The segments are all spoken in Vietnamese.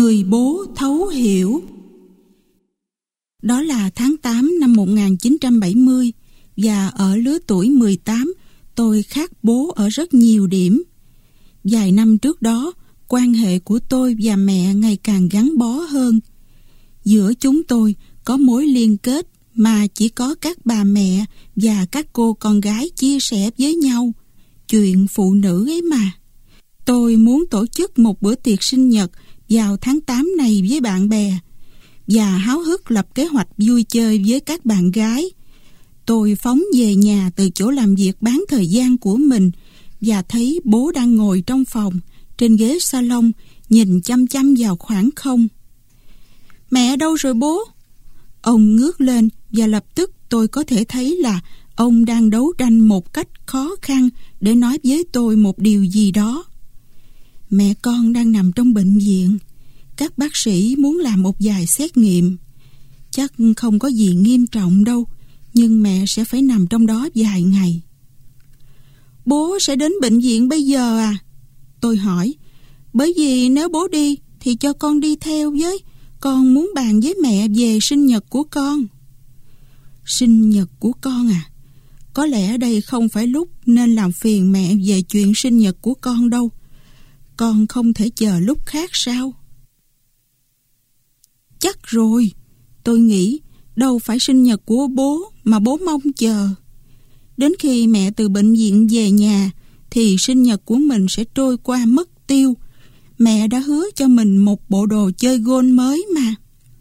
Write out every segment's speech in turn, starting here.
Người bố thấu hiểu. Đó là tháng 8 năm 1970 và ở lứa tuổi 18 tôi khác bố ở rất nhiều điểm. Vài năm trước đó, quan hệ của tôi và mẹ ngày càng gắn bó hơn. Giữa chúng tôi có mối liên kết mà chỉ có các bà mẹ và các cô con gái chia sẻ với nhau. Chuyện phụ nữ ấy mà. Tôi muốn tổ chức một bữa tiệc sinh nhật vào tháng 8 này với bạn bè và háo hức lập kế hoạch vui chơi với các bạn gái. Tôi phóng về nhà từ chỗ làm việc bán thời gian của mình và thấy bố đang ngồi trong phòng trên ghế salon nhìn chăm chăm vào khoảng không. Mẹ đâu rồi bố? Ông ngước lên và lập tức tôi có thể thấy là ông đang đấu tranh một cách khó khăn để nói với tôi một điều gì đó. Mẹ con đang nằm trong bệnh viện. Các bác sĩ muốn làm một vài xét nghiệm. Chắc không có gì nghiêm trọng đâu, nhưng mẹ sẽ phải nằm trong đó vài ngày. Bố sẽ đến bệnh viện bây giờ à? Tôi hỏi. Bởi vì nếu bố đi thì cho con đi theo với. Con muốn bàn với mẹ về sinh nhật của con. Sinh nhật của con à? Có lẽ đây không phải lúc nên làm phiền mẹ về chuyện sinh nhật của con đâu. Con không thể chờ lúc khác sao? Chắc rồi. Tôi nghĩ đâu phải sinh nhật của bố mà bố mong chờ. Đến khi mẹ từ bệnh viện về nhà thì sinh nhật của mình sẽ trôi qua mất tiêu. Mẹ đã hứa cho mình một bộ đồ chơi golf mới mà.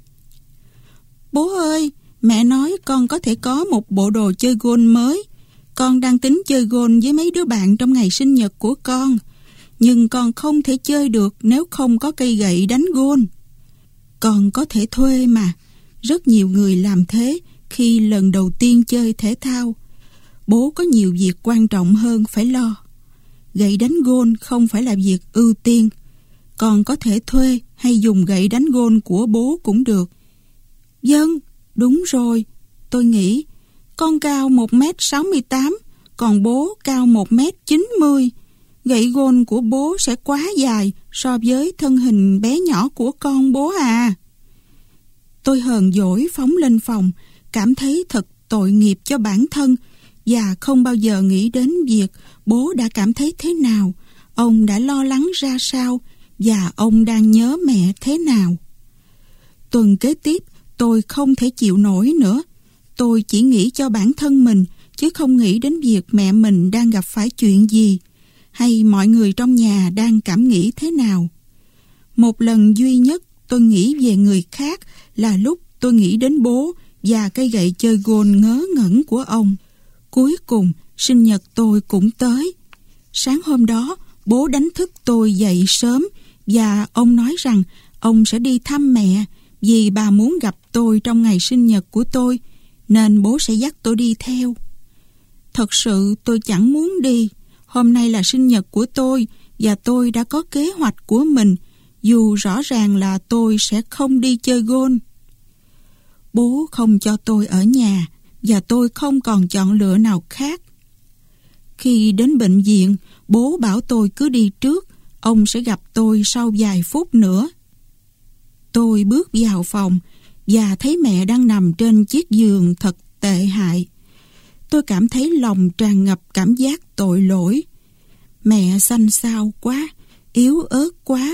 Bố ơi, mẹ nói con có thể có một bộ đồ chơi golf mới. Con đang tính chơi golf với mấy đứa bạn trong ngày sinh nhật của con. Nhưng con không thể chơi được nếu không có cây gậy đánh golf. Con có thể thuê mà. Rất nhiều người làm thế khi lần đầu tiên chơi thể thao. Bố có nhiều việc quan trọng hơn phải lo. Gậy đánh golf không phải là việc ưu tiên. Con có thể thuê hay dùng gậy đánh golf của bố cũng được. Vâng, đúng rồi. Tôi nghĩ con cao 1m68, còn bố cao 1m90. Gậy golf của bố sẽ quá dài so với thân hình bé nhỏ của con bố à. Tôi hờn dỗi phóng lên phòng, cảm thấy thật tội nghiệp cho bản thân và không bao giờ nghĩ đến việc bố đã cảm thấy thế nào, ông đã lo lắng ra sao và ông đang nhớ mẹ thế nào. Tuần kế tiếp tôi không thể chịu nổi nữa. Tôi chỉ nghĩ cho bản thân mình chứ không nghĩ đến việc mẹ mình đang gặp phải chuyện gì hay mọi người trong nhà đang cảm nghĩ thế nào. Một lần duy nhất tôi nghĩ về người khác là lúc tôi nghĩ đến bố và cây gậy chơi golf ngớ ngẩn của ông. Cuối cùng sinh nhật tôi cũng tới. Sáng hôm đó bố đánh thức tôi dậy sớm và ông nói rằng ông sẽ đi thăm mẹ vì bà muốn gặp tôi trong ngày sinh nhật của tôi nên bố sẽ dắt tôi đi theo. Thật sự tôi chẳng muốn đi. Hôm nay là sinh nhật của tôi và tôi đã có kế hoạch của mình dù rõ ràng là tôi sẽ không đi chơi golf. Bố không cho tôi ở nhà và tôi không còn chọn lựa nào khác. Khi đến bệnh viện, bố bảo tôi cứ đi trước, ông sẽ gặp tôi sau vài phút nữa. Tôi bước vào phòng và thấy mẹ đang nằm trên chiếc giường thật tệ hại. Tôi cảm thấy lòng tràn ngập cảm giác tội lỗi. Mẹ xanh xao quá, yếu ớt quá.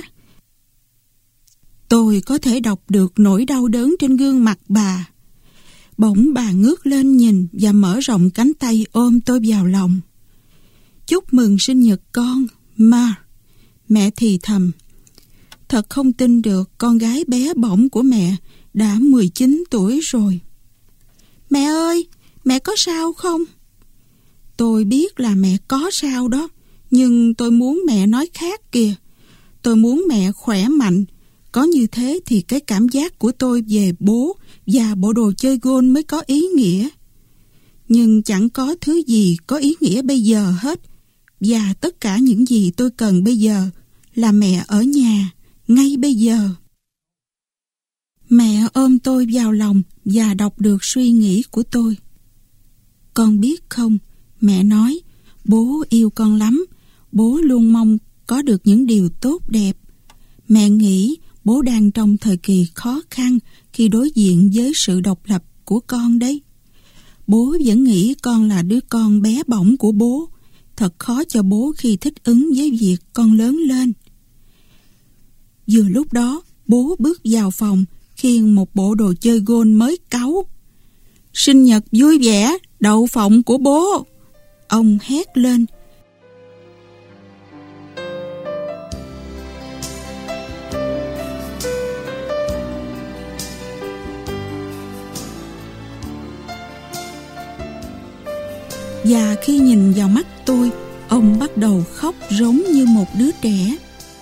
Tôi có thể đọc được nỗi đau đớn trên gương mặt bà. Bỗng bà ngước lên nhìn và mở rộng cánh tay ôm tôi vào lòng. Chúc mừng sinh nhật con, Ma. Mẹ thì thầm. Thật không tin được con gái bé bỏng của mẹ đã 19 tuổi rồi. Mẹ ơi, mẹ có sao không? Tôi biết là mẹ có sao đó, nhưng tôi muốn mẹ nói khác kìa. Tôi muốn mẹ khỏe mạnh. Có như thế thì cái cảm giác của tôi về bố và bộ đồ chơi golf mới có ý nghĩa. Nhưng chẳng có thứ gì có ý nghĩa bây giờ hết. Và tất cả những gì tôi cần bây giờ là mẹ ở nhà, ngay bây giờ. Mẹ ôm tôi vào lòng và đọc được suy nghĩ của tôi. Con biết không, mẹ nói, bố yêu con lắm. Bố luôn mong có được những điều tốt đẹp. Mẹ nghĩ Bố đang trong thời kỳ khó khăn khi đối diện với sự độc lập của con đấy. Bố vẫn nghĩ con là đứa con bé bỏng của bố. Thật khó cho bố khi thích ứng với việc con lớn lên. Vừa lúc đó, bố bước vào phòng, khiêng một bộ đồ chơi gôn mới cáu. "Sinh nhật vui vẻ, đậu phộng của bố!" Ông hét lên. Và khi nhìn vào mắt tôi, ông bắt đầu khóc rống như một đứa trẻ.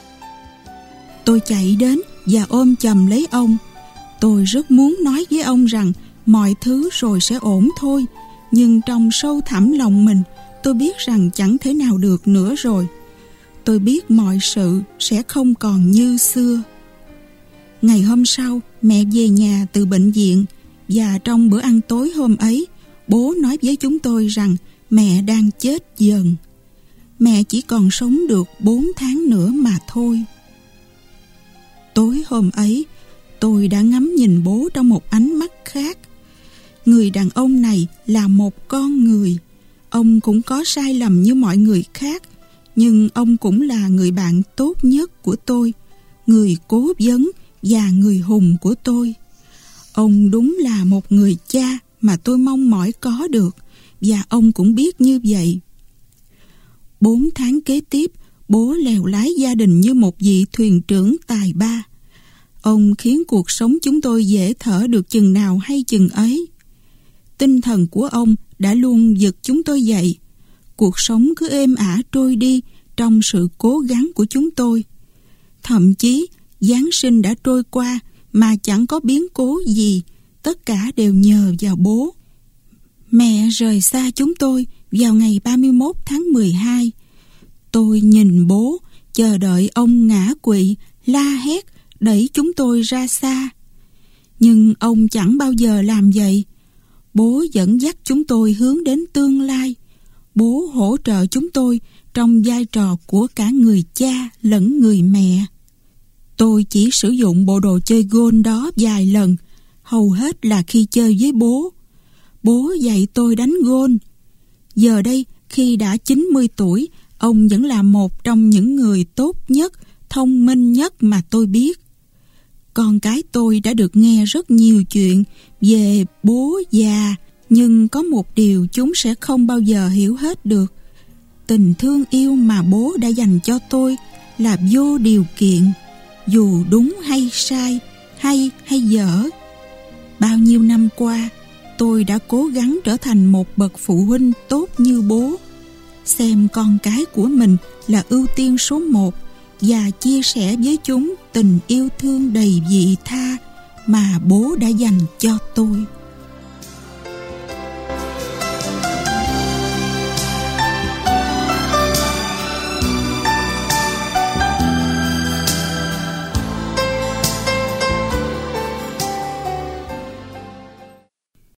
Tôi chạy đến và ôm chầm lấy ông. Tôi rất muốn nói với ông rằng mọi thứ rồi sẽ ổn thôi, nhưng trong sâu thẳm lòng mình, tôi biết rằng chẳng thể nào được nữa rồi. Tôi biết mọi sự sẽ không còn như xưa. Ngày hôm sau, mẹ về nhà từ bệnh viện, và trong bữa ăn tối hôm ấy, bố nói với chúng tôi rằng mẹ đang chết dần. Mẹ chỉ còn sống được 4 tháng nữa mà thôi. Tối hôm ấy, tôi đã ngắm nhìn bố trong một ánh mắt khác. Người đàn ông này là một con người. Ông cũng có sai lầm như mọi người khác, nhưng ông cũng là người bạn tốt nhất của tôi, người cố vấn và người hùng của tôi. Ông đúng là một người cha mà tôi mong mỏi có được, và ông cũng biết như vậy. 4 tháng kế tiếp, bố lèo lái gia đình như một vị thuyền trưởng tài ba. Ông khiến cuộc sống chúng tôi dễ thở được chừng nào hay chừng ấy. Tinh thần của ông đã luôn giật chúng tôi dậy. Cuộc sống cứ êm ả trôi đi trong sự cố gắng của chúng tôi. Thậm chí, Giáng sinh đã trôi qua mà chẳng có biến cố gì, tất cả đều nhờ vào bố. Mẹ rời xa chúng tôi vào ngày 31 tháng 12. Tôi nhìn bố, chờ đợi ông ngã quỵ, la hét, đẩy chúng tôi ra xa. Nhưng ông chẳng bao giờ làm vậy. Bố dẫn dắt chúng tôi hướng đến tương lai. Bố hỗ trợ chúng tôi trong vai trò của cả người cha lẫn người mẹ. Tôi chỉ sử dụng bộ đồ chơi gôn đó vài lần, hầu hết là khi chơi với bố. Bố dạy tôi đánh gôn. Giờ đây, khi đã 90 tuổi, ông vẫn là một trong những người tốt nhất, thông minh nhất mà tôi biết. Con cái tôi đã được nghe rất nhiều chuyện về bố già, nhưng có một điều chúng sẽ không bao giờ hiểu hết được. Tình thương yêu mà bố đã dành cho tôi là vô điều kiện, dù đúng hay sai, hay dở. Bao nhiêu năm qua, tôi đã cố gắng trở thành một bậc phụ huynh tốt như bố, xem con cái của mình là ưu tiên số 1 và chia sẻ với chúng tình yêu thương đầy vị tha mà bố đã dành cho tôi.